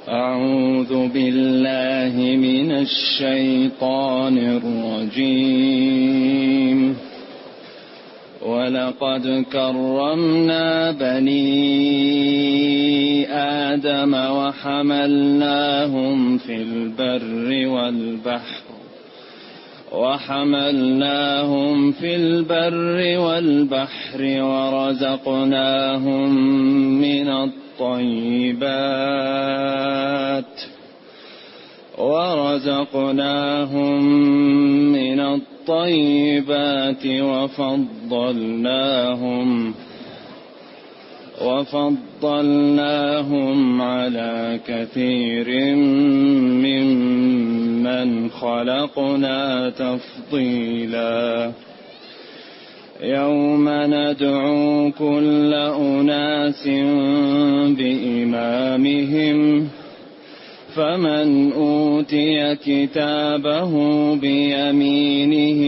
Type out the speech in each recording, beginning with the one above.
أعوذ بالله من الشيطان الرجيم. ولقد كرمنا بني آدم وحملناهم في البر والبحر ورزقناهم من الطيبات وفضلناهم على كثير ممن خلقنا تفضيلا. يوم ندعو كل أناس بإمامهم فمن أوتي كتابه بيمينه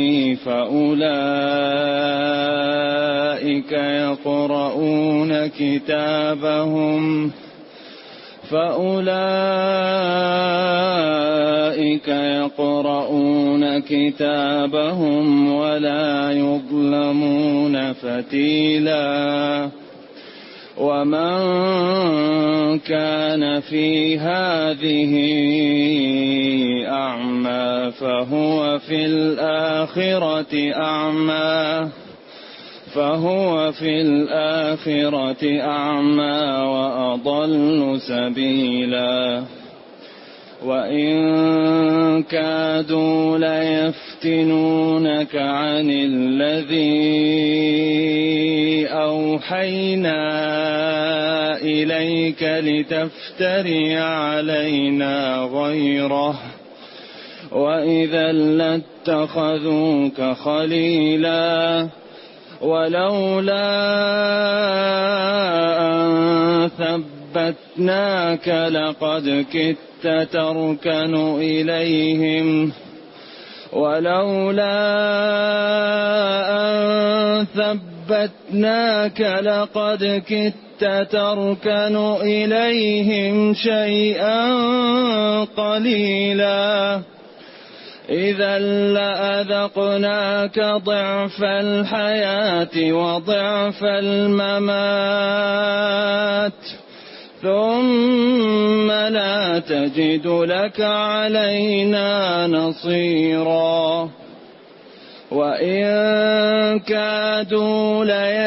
فأولئك يقرؤون كتابهم ولا يظلمون فتيلا. ومن كان في هذه أعمى فهو في الآخرة أعمى وأضل سبيلا. وإن كادوا ليفتنونك عن الذي أوحينا إليك لتفتري علينا غيره وإذا لاتخذوك خليلا. ولولا أن ثبتناك لقد كدت تركن إليهم شيئا قليلا. إذا لأذقناك ضعف الحياة وضعف الممات ثم لا تجد لك علينا نصيرا. وإن كادوا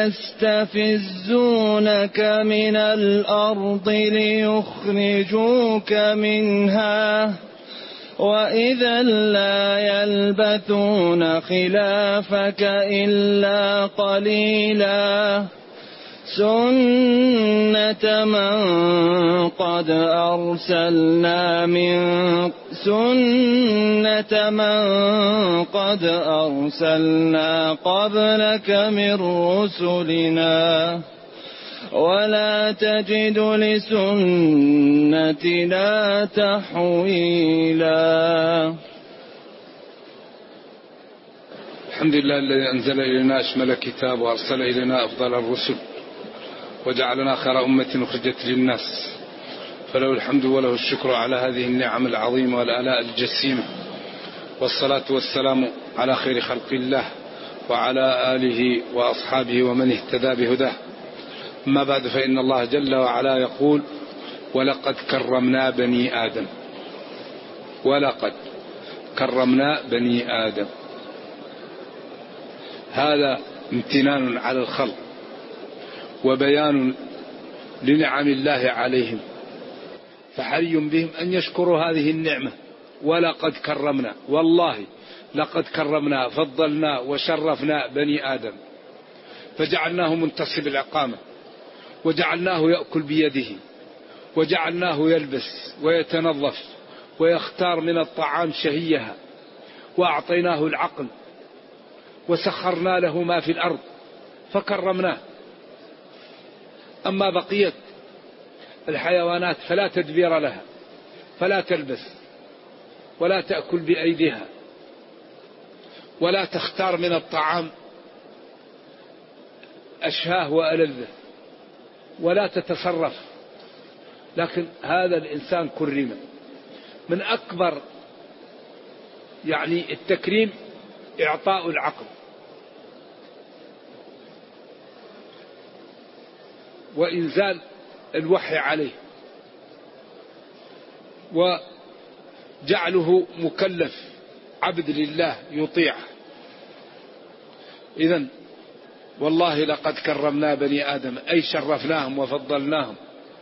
ليستفزونك من الأرض ليخرجوك منها وإذا لا يلبثون خلافك إلا قليلا. سنة من قد أرسلنا قبلك من رسلنا ولا تجد لسنتنا تحويلا. الحمد لله الذي أنزل إلينا أشمل كتاب وأرسل إلينا أفضل الرسل وجعلنا خير أمة أخرجت للناس، فله الحمد وله الشكر على هذه النعم العظيمة والآلاء الجسيمة، والصلاة والسلام على خير خلق الله وعلى آله وأصحابه ومن اهتدى بهداه. أما بعد، فإن الله جل وعلا يقول: ولقد كرمنا بني آدم. ولقد كرمنا بني آدم، هذا امتنان على الخلق وبيان لنعم الله عليهم، فحري بهم أن يشكروا هذه النعمة. ولقد كرمنا، والله لقد كرمنا، فضلنا وشرفنا بني آدم، فجعلناه منتصب العقامة، وجعلناه يأكل بيده، وجعلناه يلبس ويتنظف ويختار من الطعام شهيها، وأعطيناه العقل، وسخرنا له ما في الأرض فكرمناه. أما بقية الحيوانات فلا تدبير لها، فلا تلبس ولا تأكل بأيديها ولا تختار من الطعام أشهاه وألذه ولا تتصرف لكن هذا الإنسان كرم. من أكبر يعني التكريم إعطاء العقل وإنزال الوحي عليه وجعله مكلف عبد لله يطيع. إذن والله لقد كرمنا بني آدم أي شرفناهم وفضلناهم.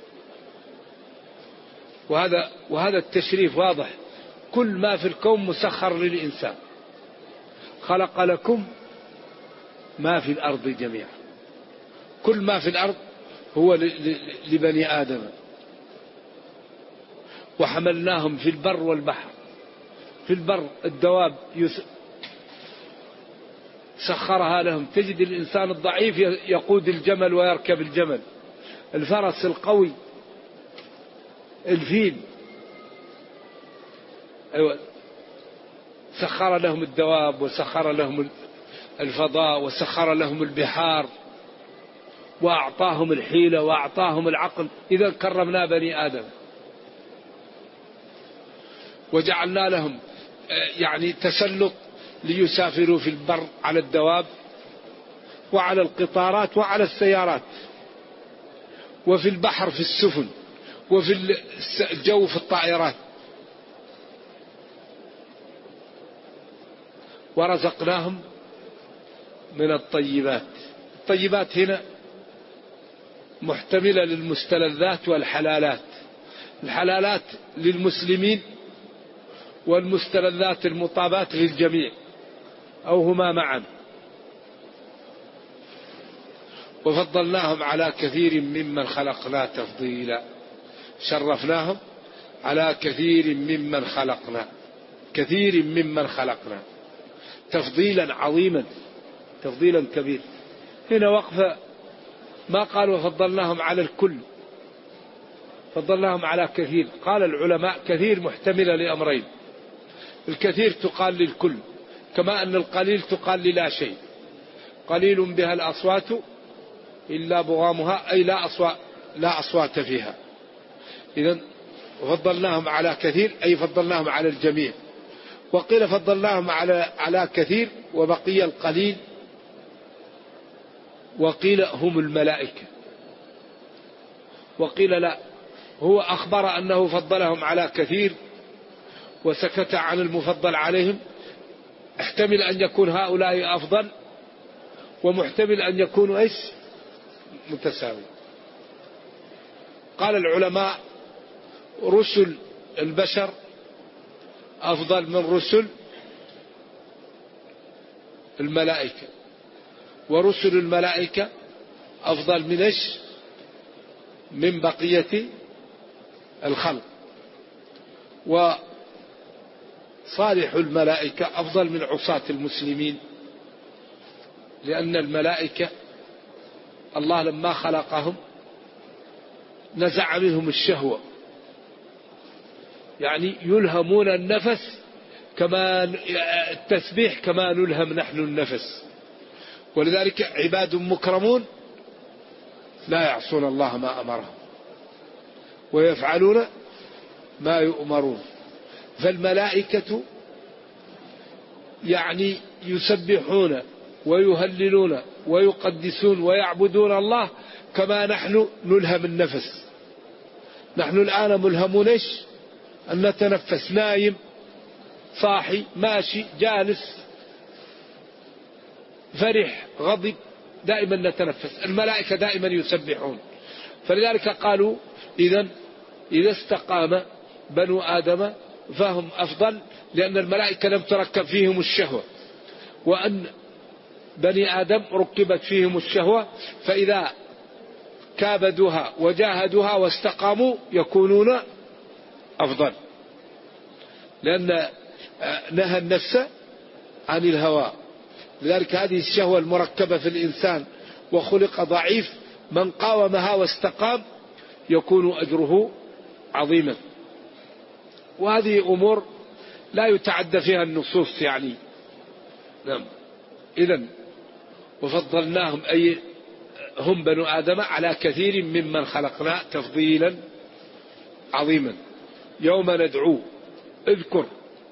وهذا التشريف واضح. كل ما في الكون مسخر للإنسان. خلق لكم ما في الأرض جميعا. كل ما في الأرض هو لبني آدم. وحملناهم في البر والبحر. في البر الدواب سخرها لهم. تجد الإنسان الضعيف يقود الجمل ويركب الجمل. الفرس القوي، الفيل، أيوة. سخر لهم الدواب وسخر لهم الفضاء وسخر لهم البحار وأعطاهم الحيلة وأعطاهم العقل. إذا كرمنا بني آدم وجعلنا لهم يعني تسلط ليسافروا في البر على الدواب وعلى القطارات وعلى السيارات، وفي البحر في السفن، وفي الجو في الطائرات. ورزقناهم من الطيبات. الطيبات هنا محتملة للمستلذات والحلالات. الحلالات للمسلمين والمستلذات المطابات للجميع أو هما معا. وفضلناهم على كثير ممن خلقنا تفضيلا. شرفناهم على كثير ممن خلقنا، كثير ممن خلقنا تفضيلا عظيما، تفضيلا كبير. هنا وقفة ما قال وفضلناهم على الكل، فضلناهم على كثير. قال العلماء كثير محتملة لأمرين. الكثير تقال للكل، كما أن القليل تقال للا شيء. قليل بها الأصوات إلا بغامها، أي لا أصوات فيها. إذن فضلناهم على كثير أي فضلناهم على الجميع. وقيل فضلناهم على كثير وبقي القليل. وقيل هم الملائكة. وقيل لا، هو أخبر أنه فضلهم على كثير وسكت عن المفضل عليهم. احتمل أن يكون هؤلاء أفضل، ومحتمل أن يكونوا إيش متساوي. قال العلماء رسل البشر أفضل من رسل الملائكة، ورسل الملائكة أفضل من إيش من بقية الخلق. وصالح الملائكة أفضل من عصاة المسلمين، لأن الملائكة الله لما خلقهم نزع منهم الشهوة، يعني يلهمون النفس كما التسبيح كما نلهم نحن النفس. ولذلك عباد مكرمون لا يعصون الله ما أمرهم ويفعلون ما يؤمرون. فالملائكة يعني يسبحون ويهللون ويقدسون ويعبدون الله كما نحن نلهم النفس. نحن الآن ملهمون إيش أن نتنفس، نايم صاحي ماشي جالس فرح غضب، دائما نتنفس. الملائكة دائما يسبحون. فلذلك قالوا إذا استقام بنو آدم فهم أفضل، لأن الملائكة لم تركب فيهم الشهوة، وأن بني آدم ركبت فيهم الشهوة. فإذا كابدوها وجاهدوها واستقاموا يكونون أفضل، لأن نهى النفس عن الهوى. لذلك هذه الشهوة المركبة في الإنسان وخلق ضعيف، من قاومها واستقام يكون أجره عظيما. وهذه أمور لا يتعدى فيها النصوص يعني. نعم. إذن وفضلناهم أي هم بنو آدم على كثير ممن خلقنا تفضيلا عظيما. يوم ندعو اذكر،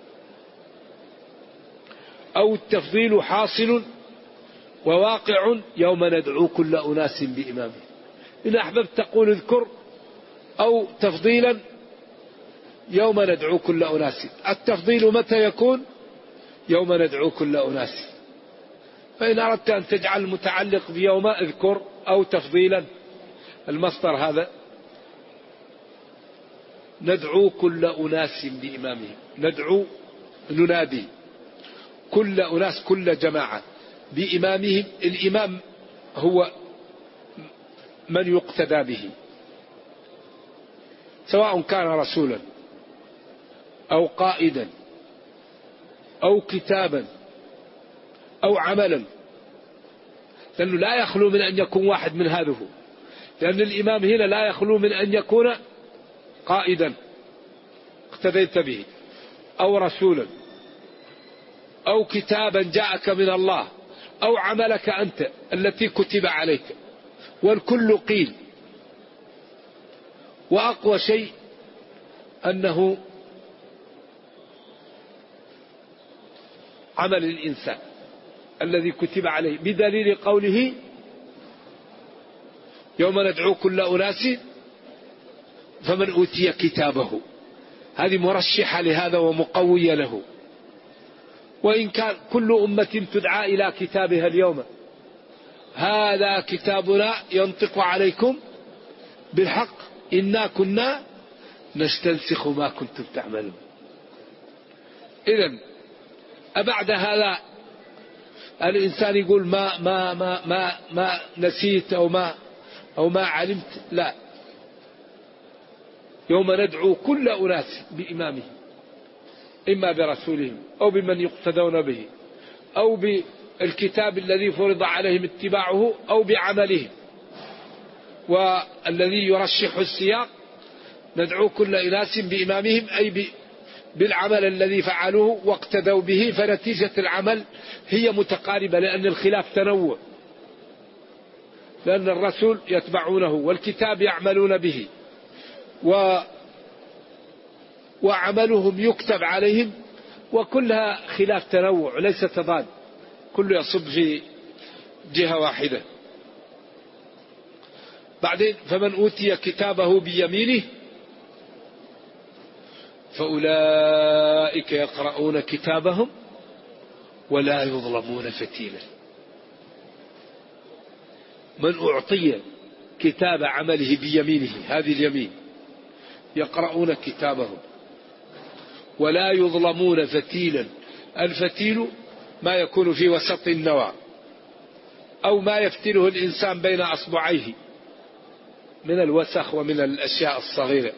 أو التفضيل حاصل وواقع يوم ندعو كل أناس بإمامه. إن أحببت تقول اذكر، أو تفضيلا يوم ندعو كل أناس. التفضيل متى يكون؟ يوم ندعو كل أناس. فإن أردت أن تجعل متعلق بيوم اذكر أو تفضيلا، المصدر هذا ندعو كل أناس بإمامهم. ندعو ننادي كل أناس، كل جماعة بإمامهم. الإمام هو من يقتدى به، سواء كان رسولا أو قائدا أو كتابا أو عملا، لأنه لا يخلو من أن يكون واحد من هذه. لأن الإمام هنا لا يخلو من أن يكون قائدا اقتديت به، أو رسولا، أو كتابا جاءك من الله، أو عملك أنت التي كتب عليك، والكل قيل. وأقوى شيء أنه عمل الإنسان الذي كتب عليه، بدليل قوله يوم ندعو كل أناس فمن أوتي كتابه. هذه مرشحة لهذا ومقوية له. وإن كان كل أمة تدعى إلى كتابها اليوم، هذا كتابنا ينطق عليكم بالحق إنا كنا نستنسخ ما كنتم تعملون. إذن أبعد هذا الإنسان يقول ما نسيت أو ما علمت؟ لا. يوم ندعو كل أناس بإمامهم، إما برسولهم أو بمن يقتدون به أو بالكتاب الذي فرض عليهم اتباعه أو بعملهم. والذي يرشح السياق ندعو كل أناس بإمامهم، أي بالعمل الذي فعلوه واقتدوا به، فنتيجة العمل هي متقاربة، لأن الخلاف تنوع، لأن الرسول يتبعونه والكتاب يعملون به وعملهم يكتب عليهم، وكلها خلاف تنوع ليس تضاد، كله يصب في جهة واحدة. بعدين فمن أوتي كتابه بيمينه فأولئك يقرؤون كتابهم ولا يظلمون فتيلا. من أعطي كتاب عمله بيمينه، هذه اليمين، يقرؤون كتابهم ولا يظلمون فتيلا. الفتيل ما يكون في وسط النوى، أو ما يفتله الإنسان بين أصبعيه من الوسخ ومن الأشياء الصغيرة،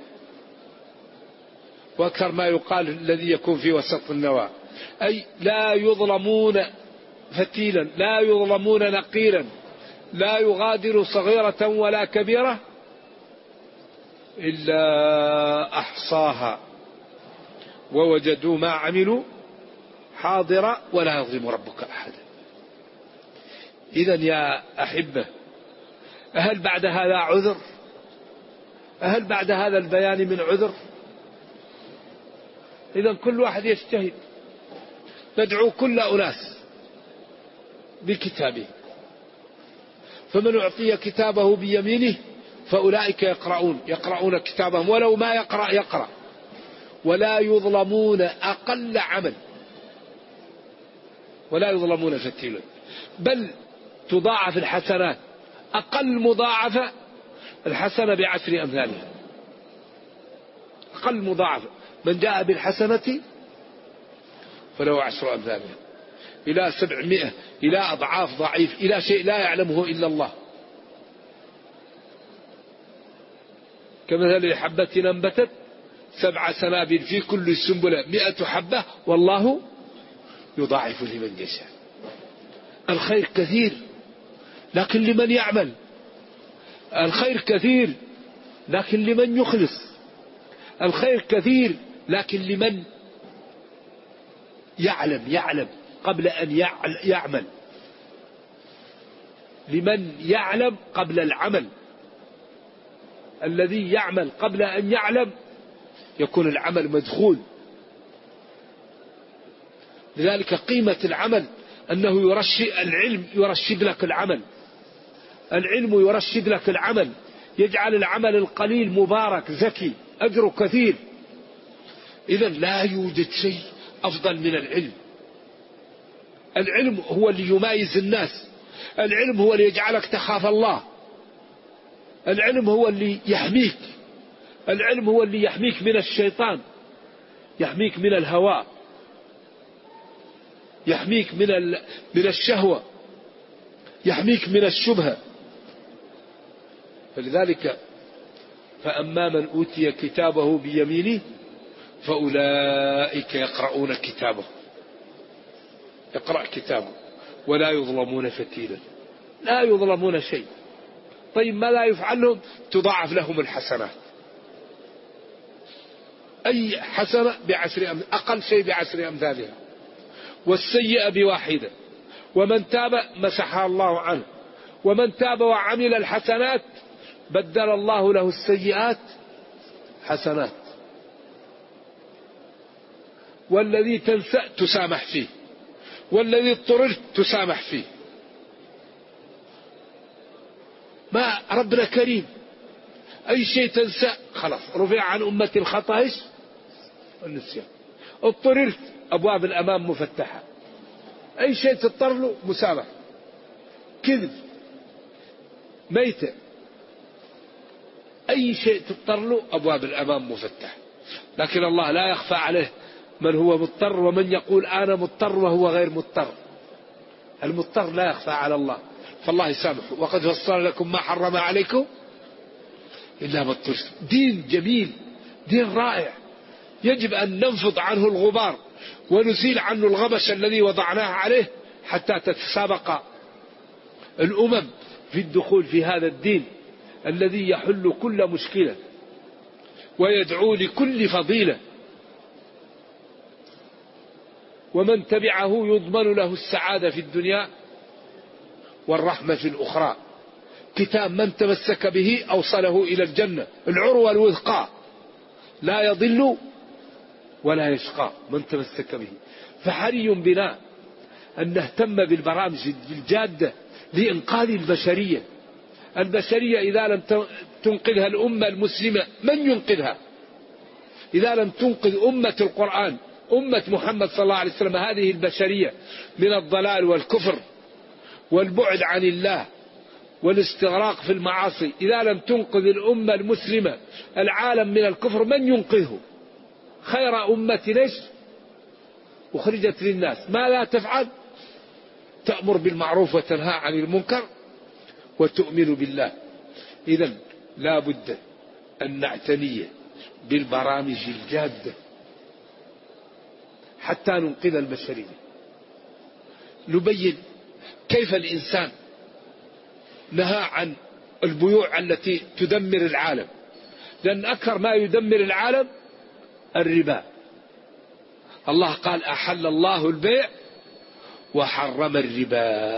وأكثر ما يقال الذي يكون في وسط النوى. أي لا يظلمون فتيلا، لا يظلمون نقيرا، لا يغادر صغيرة ولا كبيرة إلا أحصاها ووجدوا ما عملوا حاضرا ولا يظلم ربك أحدا. إذن يا أحبة، هل بعد هذا عذر؟ هل بعد هذا البيان من عذر؟ إذن كل واحد يجتهد. ندعو كل أناس بكتابه، فمن أعطي كتابه بيمينه فأولئك يقرؤون كتابهم، ولو ما يقرأ ولا يظلمون أقل عمل، ولا يظلمون فتيلا، بل تضاعف الحسنات. أقل مضاعفة الحسنة ب10 أمثالها، أقل مضاعفة. من جاء بالحسنة فله 10 أمثالها، إلى 700، إلى أضعاف ضعيف، إلى شيء لا يعلمه إلا الله. كمثل حبة أنبتت 7 سنابل في كل سنبلة 100 حبة والله يضاعف لمن يشاء. الخير كثير لكن لمن يعمل، الخير كثير لكن لمن يخلص، الخير كثير لكن لمن يعلم قبل أن يعمل، لمن يعلم قبل العمل. الذي يعمل قبل أن يعلم يكون العمل مدخول. لذلك قيمة العمل أنه العلم يرشد لك العمل، العلم يرشد لك العمل، يجعل العمل القليل مبارك زكي أجره كثير. إذا لا يوجد شيء أفضل من العلم. العلم هو اللي يميز الناس، العلم هو اللي يجعلك تخاف الله، العلم هو اللي يحميك، العلم هو اللي يحميك من الشيطان، يحميك من الهوى، يحميك من الشهوة، يحميك من الشبهة. فلذلك فأما من أوتي كتابه بيمينه فأولئك يقرؤون كتابه، يقرأ كتابه ولا يظلمون فتيلا، لا يظلمون شيء. طيب ما لا يفعل لهم؟ تضاعف لهم الحسنات، أي حسنة أقل شيء بعشر أمثالها، والسيئة بواحدة، ومن تاب مسحها الله عنه، ومن تاب وعمل الحسنات بدل الله له السيئات حسنات. والذي تنسى تسامح فيه، والذي اضطررت تسامح فيه. ما ربنا كريم، أي شيء تنسى خلاص رفع عن أمة الخطأ والنسيان. اضطررت أبواب الأمام مفتحة، أي شيء تضطر له مسامح. كذب ميتة، أي شيء تضطر له أبواب الأمام مفتحة. لكن الله لا يخفى عليه من هو مضطر، ومن يقول أنا مضطر وهو غير مضطر. المضطر لا يخفى على الله، فالله يسامحه. وقد فصل لكم ما حرم عليكم إلا ما اضطررتم. دين جميل، دين رائع، يجب أن ننفض عنه الغبار ونزيل عنه الغبش الذي وضعناه عليه حتى تتسابق الأمم في الدخول في هذا الدين الذي يحل كل مشكلة ويدعو لكل فضيلة. ومن تبعه يضمن له السعادة في الدنيا والرحمة في الأخرى. كتاب من تمسك به أوصله إلى الجنة، العروة الوثقى، لا يضل ولا يشقى من تمسك به. فحري بنا أن نهتم بالبرامج الجادة لإنقاذ البشرية. البشرية إذا لم تنقذها الأمة المسلمة من ينقذها؟ إذا لم تنقذ أمة القرآن، أمة محمد صلى الله عليه وسلم، هذه البشرية من الضلال والكفر والبعد عن الله والاستغراق في المعاصي، إذا لم تنقذ الأمة المسلمة العالم من الكفر من ينقذه؟ خير أمة ليش أخرجت للناس، ما لا تفعل؟ تأمر بالمعروف وتنهى عن المنكر وتؤمن بالله. إذن لا بد أن نعتني بالبرامج الجادة حتى ننقذ البشرية. نبين كيف الإنسان نهى عن البيوع التي تدمر العالم، لأن أكثر ما يدمر العالم الربا. الله قال أحل الله البيع وحرم الربا.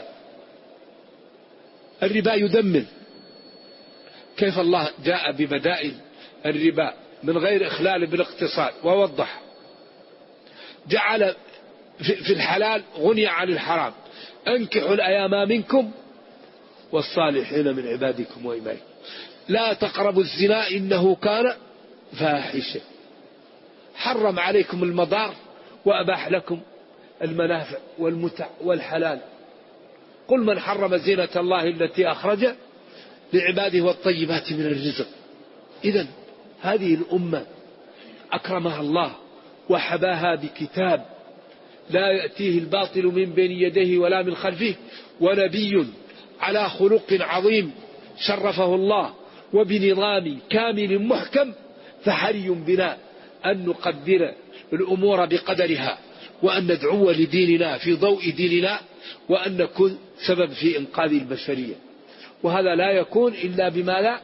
الربا يدمر. كيف الله جاء ببدائل الربا من غير إخلال بالاقتصاد ووضح. جعل في الحلال غني عن الحرام. أنكحوا الأيام منكم والصالحين من عبادكم وإمائكم. لا تقربوا الزنا إنه كان فاحشة. حرم عليكم المضار وأباح لكم المنافع والمتع والحلال. قل من حرم زينة الله التي أخرج لعباده والطيبات من الرزق. إذن هذه الأمة أكرمها الله وحباها بكتاب لا يأتيه الباطل من بين يديه ولا من خلفه، ونبي على خلق عظيم شرفه الله وبنظام كامل محكم. فحري بنا أن نقدر الأمور بقدرها، وأن ندعو لديننا في ضوء ديننا، وأن نكون سبب في إنقاذ البشرية. وهذا لا يكون إلا بما لا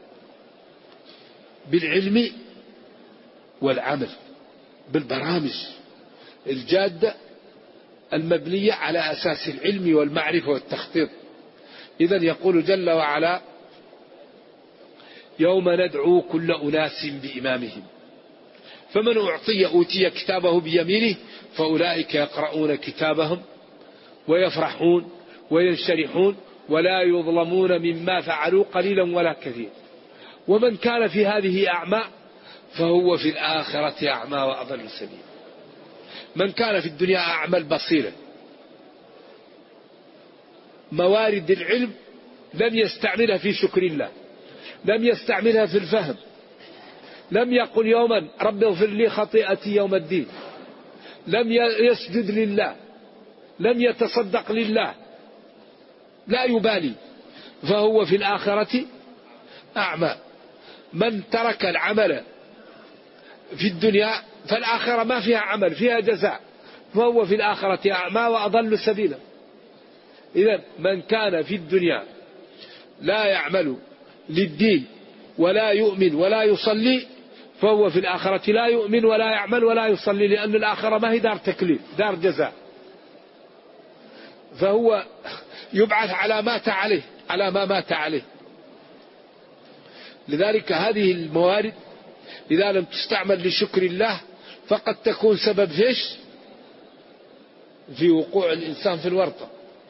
بالعلم والعمل، بالبرامج الجادة المبنية على أساس العلم والمعرفة والتخطيط. إذن يقول جل وعلا يوم ندعو كل أناس بإمامهم. فمن أوتي كتابه بيمينه فأولئك يقرؤون كتابهم ويفرحون وينشرحون ولا يظلمون مما فعلوا قليلا ولا كثير. ومن كان في هذه أعمى فهو في الآخرة أعمى وأضل سبيلا. من كان في الدنيا أعمى بصيرا، موارد العلم لم يستعملها في شكر الله، لم يستعملها في الفهم، لم يقل يوما رب اغفر لي خطيئتي يوم الدين، لم يسجد لله، لم يتصدق لله، لا يبالي، فهو في الآخرة أعمى. من ترك العمل في الدنيا فالآخرة ما فيها عمل، فيها جزاء، فهو في الآخرة أعمى وأضل سبيلا. إذن من كان في الدنيا لا يعمل للدين ولا يؤمن ولا يصلي فهو في الآخرة لا يؤمن ولا يعمل ولا يصلي، لأن الآخرة ما هي دار تكليف، دار جزاء، فهو يبعث على مات عليه، على ما مات عليه. لذلك هذه الموارد إذا لم تستعمل لشكر الله فقد تكون سبب فيش في وقوع الإنسان في الورطة.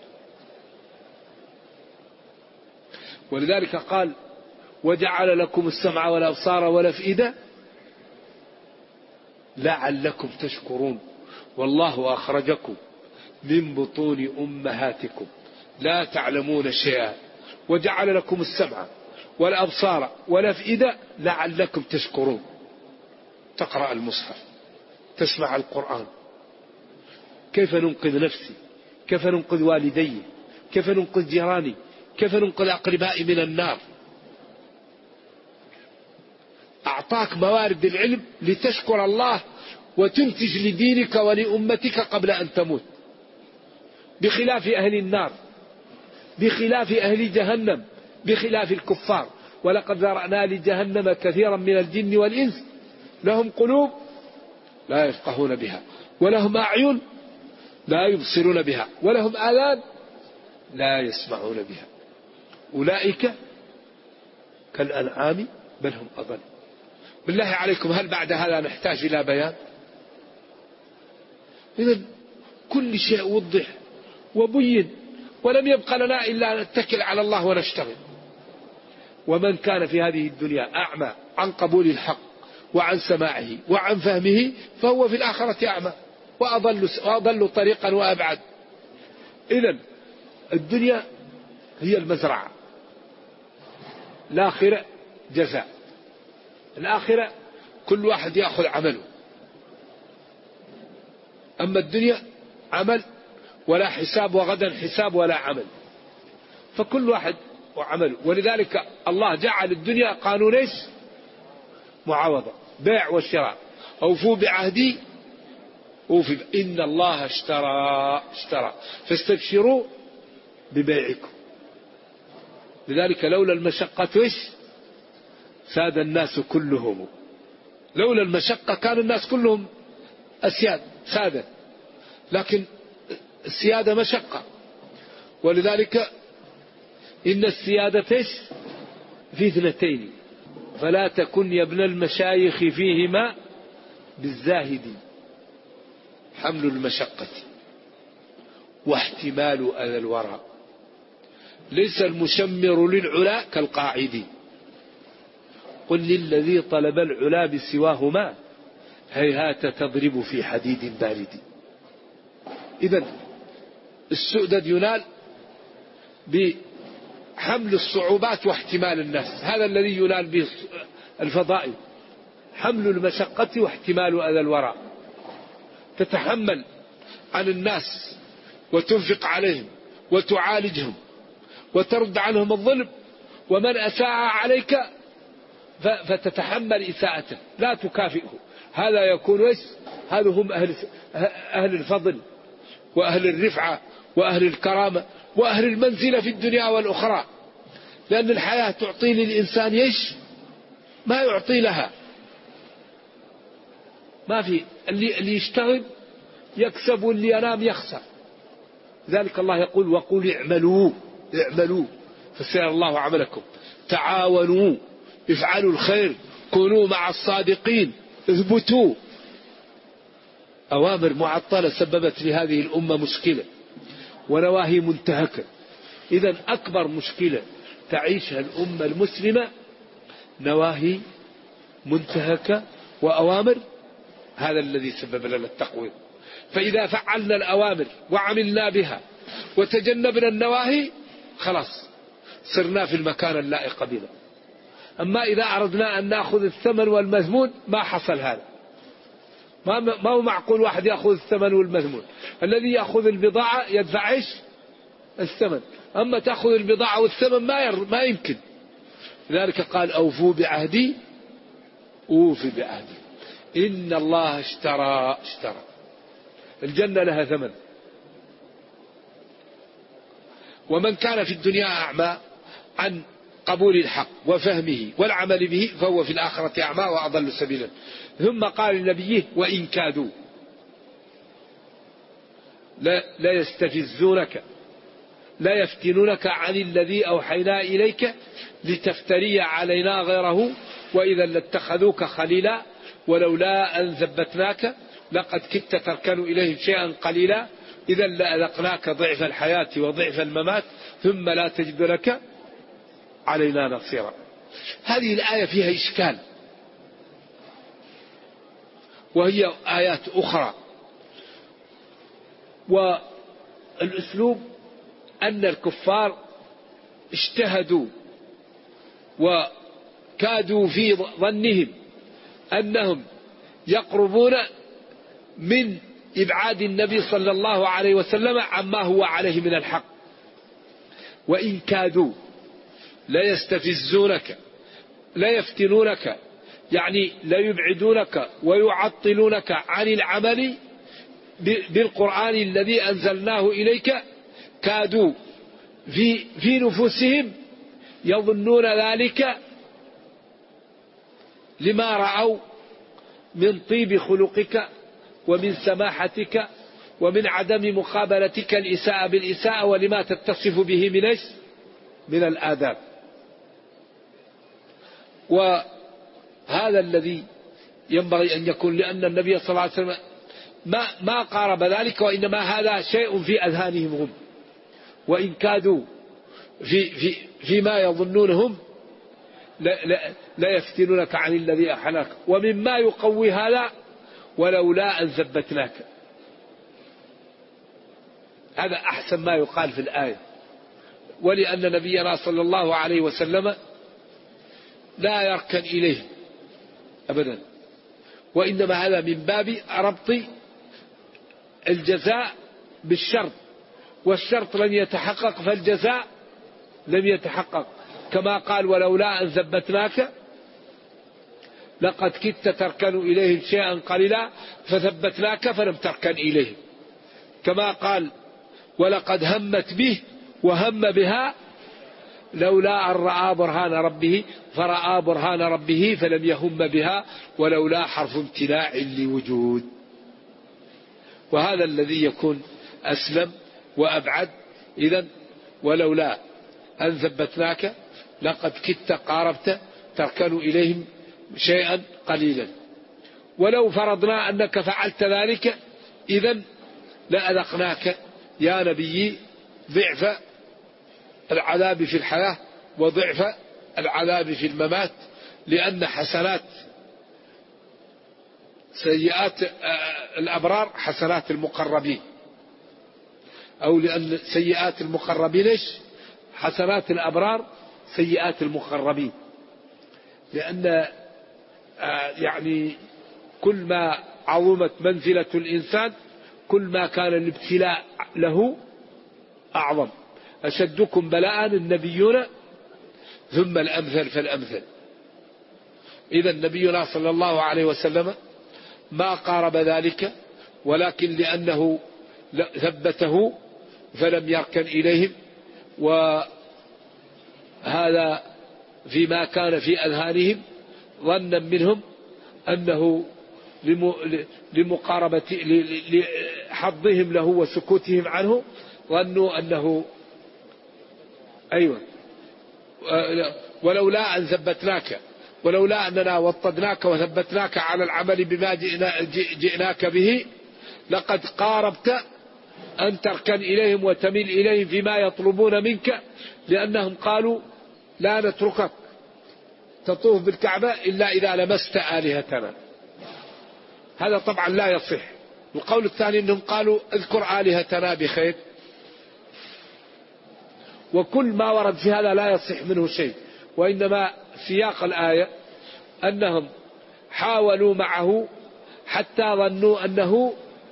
ولذلك قال وجعل لكم السمع والأبصار والأفئدة لعلكم تشكرون والله أخرجكم من بطون أمهاتكم لا تعلمون شيئا وجعل لكم السمع والأبصار والأفئدة لعلكم تشكرون. تقرأ المصحف، تسمع القرآن، كيف ننقذ نفسي، كيف ننقذ والدي، كيف ننقذ جيراني، كيف ننقذ أقربائي من النار. أعطاك موارد العلم لتشكر الله وتنتج لدينك ولأمتك قبل أن تموت، بخلاف أهل النار، بخلاف أهل جهنم، بخلاف الكفار. ولقد ذرأنا لجهنم كثيرا من الجن والإنس لهم قلوب لا يفقهون بها ولهم أعين لا يبصرون بها ولهم آذان لا يسمعون بها أولئك كالأنعام بل هم أضل. بالله عليكم هل بعد هذا نحتاج إلى بيان؟ إذن كل شيء وضح وبين ولم يبقى لنا إلا أن نتكل على الله ونشتغل. ومن كان في هذه الدنيا أعمى عن قبول الحق وعن سماعه وعن فهمه فهو في الآخرة أعمى وأضل طريقا وأبعد. إذن الدنيا هي المزرعة، الآخرة جزاء. الآخرة كل واحد يأخذ عمله، أما الدنيا عمل ولا حساب، وغدا حساب ولا عمل، فكل واحد وعمله. ولذلك الله جعل الدنيا قانون ايش؟ معاوضة، بيع وشراء. أوفوا بعهدي أوفي، إن الله اشترى فاستبشروا ببيعكم. لذلك لولا المشقة ايش؟ ساد الناس كلهم. لولا المشقة كان الناس كلهم أسياد سادة، لكن السيادة مشقة. ولذلك إن السيادة في اثنتين، فلا تكن يا ابن المشايخ فيهما بالزاهد حمل المشقة واحتمال أذى الورى. ليس المشمر للعلا كالقاعد، قل للذي طلب العلا بسواهما هيهات تضرب في حديد بارد. إذن السؤدد ينال بحمل الصعوبات واحتمال الناس، هذا الذي ينال به الفضائل، حمل المشقة واحتمال أذى الورى. تتحمل عن الناس وتنفق عليهم وتعالجهم وترد عنهم الظلم، ومن أساء عليك فتتحمل إساءته لا تكافئه. هذا يكون هذا هم أهل الفضل وأهل الرفعة وأهل الكرامة وأهل المنزلة في الدنيا والأخرى. لأن الحياة تعطي للإنسان ما يعطي لها. ما في اللي يشتغل يكسب واللي ينام يخسر. ذلك الله يقول وقل اعملوا فسيرى الله عملكم، تعاونوا، افعلوا الخير، كونوا مع الصادقين، اثبتوا. أوامر معطلة سببت لهذه الأمة مشكلة، ونواهي منتهكة. إذن أكبر مشكلة تعيشها الأمة المسلمة نواهي منتهكة وأوامر، هذا الذي سبب لنا التقويم. فإذا فعلنا الأوامر وعملنا بها وتجنبنا النواهي خلاص صرنا في المكان اللائق بنا. أما إذا أردنا أن نأخذ الثمن والمذمون ما حصل هذا. ما هو معقول واحد يأخذ الثمن والمذمون. الذي يأخذ البضاعة يدفع إيش؟ الثمن. أما تأخذ البضاعة والثمن ما يمكن. لذلك قال أوفوا بعهدي أوفي بعهدي. إن الله اشترى. الجنة لها ثمن. ومن كان في الدنيا أعمى عن قبول الحق وفهمه والعمل به فهو في الآخرة أعمى وأضل سبيلا. ثم قال لنبيه وإن كادوا لا يستفزونك لا يفتنونك عن الذي أوحينا إليك لتفتري علينا غيره وإذا لاتخذوك خليلا ولولا أن ثبتناك لقد كدت تركن إليهم شيئا قليلا إذا لأذقناك ضعف الحياة وضعف الممات ثم لا تجد لك علينا نصيرا. هذه الآية فيها إشكال، وهي آيات أخرى. والأسلوب أن الكفار اجتهدوا وكادوا في ظنهم أنهم يقربون من إبعاد النبي صلى الله عليه وسلم عما هو عليه من الحق. وإن كادوا لا يستفزونك لا يفتنونك، يعني لا يبعدونك ويعطلونك عن العمل بالقرآن الذي أنزلناه إليك. كادوا في نفوسهم يظنون ذلك لما رأوا من طيب خلقك ومن سماحتك ومن عدم مقابلتك الإساءة بالإساءة ولما تتصف به من الآداب. وهذا الذي ينبغي أن يكون، لأن النبي صلى الله عليه وسلم ما قارب ذلك، وإنما هذا شيء في أذهانهم هم. وإن كادوا فيما يظنونهم لا يفتنونك عن الذي أحلاك. ومما يقوي هذا ولولا أن ثبتناك، هذا أحسن ما يقال في الآية. ولأن نبينا صلى الله عليه وسلم لا يركن إليه أبدا، وإنما هذا من باب ربط الجزاء بالشرط، والشرط لم يتحقق فالجزاء لم يتحقق. كما قال ولولا أن ثبتناك لقد كدت تركن إليهم شيئا قليلا فثبتناك فلم تركن إليهم. كما قال ولقد همت به وهم بها لولا أن رأى برهان ربه فرأى برهان ربه فلم يهم بها ولولا حرف امتناع لوجود. وهذا الذي يكون أسلم وأبعد. إذن ولولا أن ثبتناك لقد كدت قاربت تركن إليهم شيئا قليلا. ولو فرضنا أنك فعلت ذلك إذن لأذقناك يا نبي ضعف العذاب في الحياة وضعف العذاب في الممات، لأن حسنات سيئات الأبرار حسنات المقربين، أو لأن سيئات المقربين إيش؟ حسنات الأبرار سيئات المقربين. لأن يعني كل ما عظمت منزلة الإنسان كل ما كان الابتلاء له أعظم. أشدكم بلاء النبيون ثم الأمثل فالأمثل. إذا نبينا صلى الله عليه وسلم ما قارب ذلك، ولكن لأنه ثبته فلم يركن إليهم. وهذا فيما كان في أذهانهم ظنا منهم أنه لمقاربة لحظهم له وسكوتهم عنه ظنوا أنه أيوة ولولا أن ثبتناك ولولا أننا وطدناك وثبتناك على العمل بما جئناك به لقد قاربت أن تركن إليهم وتميل إليهم فيما يطلبون منك، لأنهم قالوا لا نتركك تطوف بالكعبة إلا إذا لمست آلهتنا. هذا طبعا لا يصح. القول الثاني أنهم قالوا اذكر آلهتنا بخير، وكل ما ورد في هذا لا يصح منه شيء، وإنما سياق الآية أنهم حاولوا معه حتى ظنوا أنه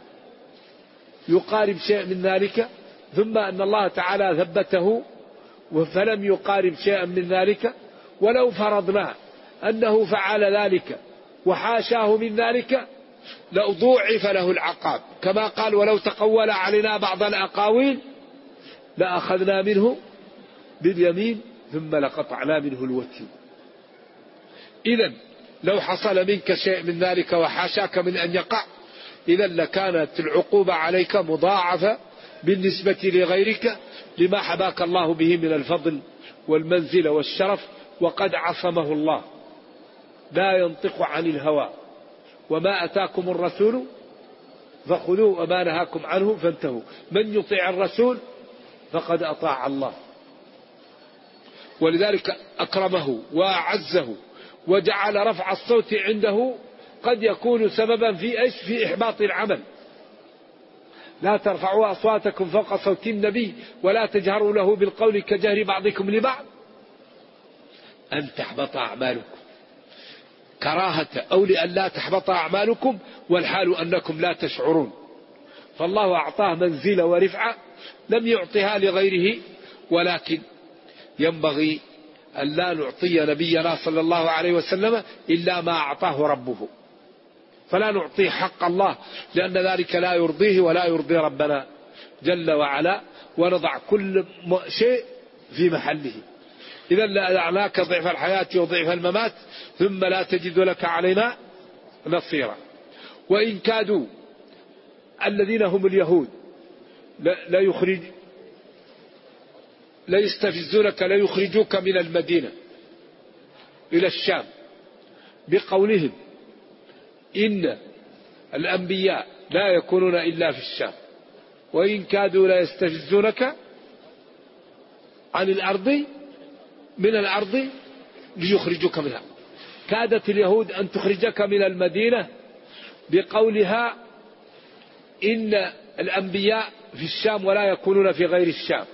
يقارب شيء من ذلك، ثم أن الله تعالى ثبته فلم يقارب شيئا من ذلك. ولو فرضنا أنه فعل ذلك وحاشاه من ذلك لأضوعف له العقاب، كما قال ولو تقول علينا بعض الأقاويل لأخذنا منه باليمين ثم لقطعنا منه الوتين. إذن لو حصل منك شيء من ذلك وحاشاك من أن يقع، إذا لكانت العقوبة عليك مضاعفة بالنسبة لغيرك لما حباك الله به من الفضل والمنزلة والشرف، وقد عصمه الله لا ينطق عن الهوى وما أتاكم الرسول فخذوه وما نهاكم عنه فانتهوا، من يطيع الرسول فقد أطاع الله. ولذلك أكرمه وأعزه وجعل رفع الصوت عنده قد يكون سببا في إحباط العمل. لا ترفعوا أصواتكم فوق صوت النبي ولا تجهروا له بالقول كجهر بعضكم لبعض أن تحبط أعمالكم، كراهة أو لأن لا تحبط أعمالكم والحال أنكم لا تشعرون. فالله أعطاه منزلة ورفعة لم يعطها لغيره، ولكن ينبغي أن لا نعطي نبينا صلى الله عليه وسلم إلا ما أعطاه ربه، فلا نعطيه حق الله لأن ذلك لا يرضيه ولا يرضي ربنا جل وعلا، ونضع كل شيء في محله. إذا لأعناك ضعف الحياة وضعف الممات ثم لا تجد لك علينا نصيرا. وإن كادوا الذين هم اليهود لا يستفزونك لا يخرجوك من المدينة إلى الشام بقولهم إن الأنبياء لا يكونون إلا في الشام، وإن كادوا لا يستفزونك عن الأرض من الأرض ليخرجوك منها. كادت اليهود أن تخرجك من المدينة بقولها إن الأنبياء في الشام ولا يكونون في غير الشام.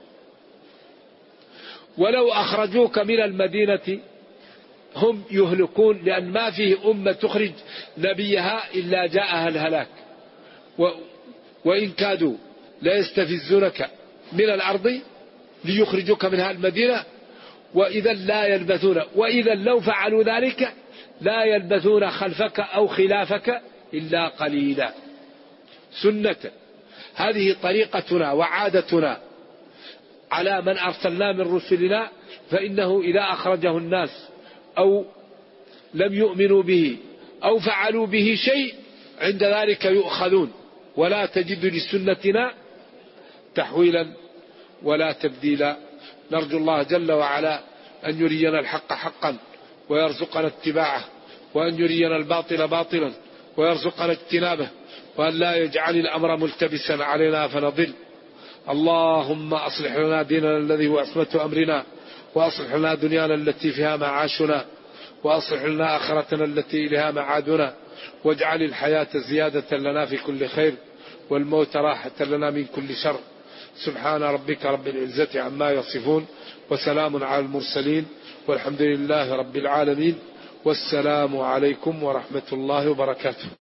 ولو أخرجوك من المدينة هم يهلكون، لأن ما فيه أمة تخرج نبيها إلا جاءها الهلاك. وإن كادوا لا يستفزونك من الأرض ليخرجوك منها المدينة وإذا لا يلبثون، وإذا لو فعلوا ذلك لا يلبثون خلفك أو خلافك إلا قليلا. سنة هذه طريقتنا وعادتنا على من أرسلنا من رسلنا، فإنه إذا أخرجه الناس أو لم يؤمنوا به أو فعلوا به شيء عند ذلك يؤخذون، ولا تجد لسنتنا تحويلا ولا تبديلا. نرجو الله جل وعلا أن يرينا الحق حقا ويرزقنا اتباعه، وأن يرينا الباطل باطلا ويرزقنا اجتنابه، وأن لا يجعل الأمر ملتبسا علينا فنضل. اللهم أصلح لنا ديننا الذي هو عصمة أمرنا، وأصلح لنا دنيانا التي فيها معاشنا، وأصلح لنا آخرتنا التي إليها معادنا، واجعل الحياة زيادة لنا في كل خير والموت راحة لنا من كل شر. سبحان ربك رب العزة عما يصفون وسلام على المرسلين والحمد لله رب العالمين، والسلام عليكم ورحمة الله وبركاته.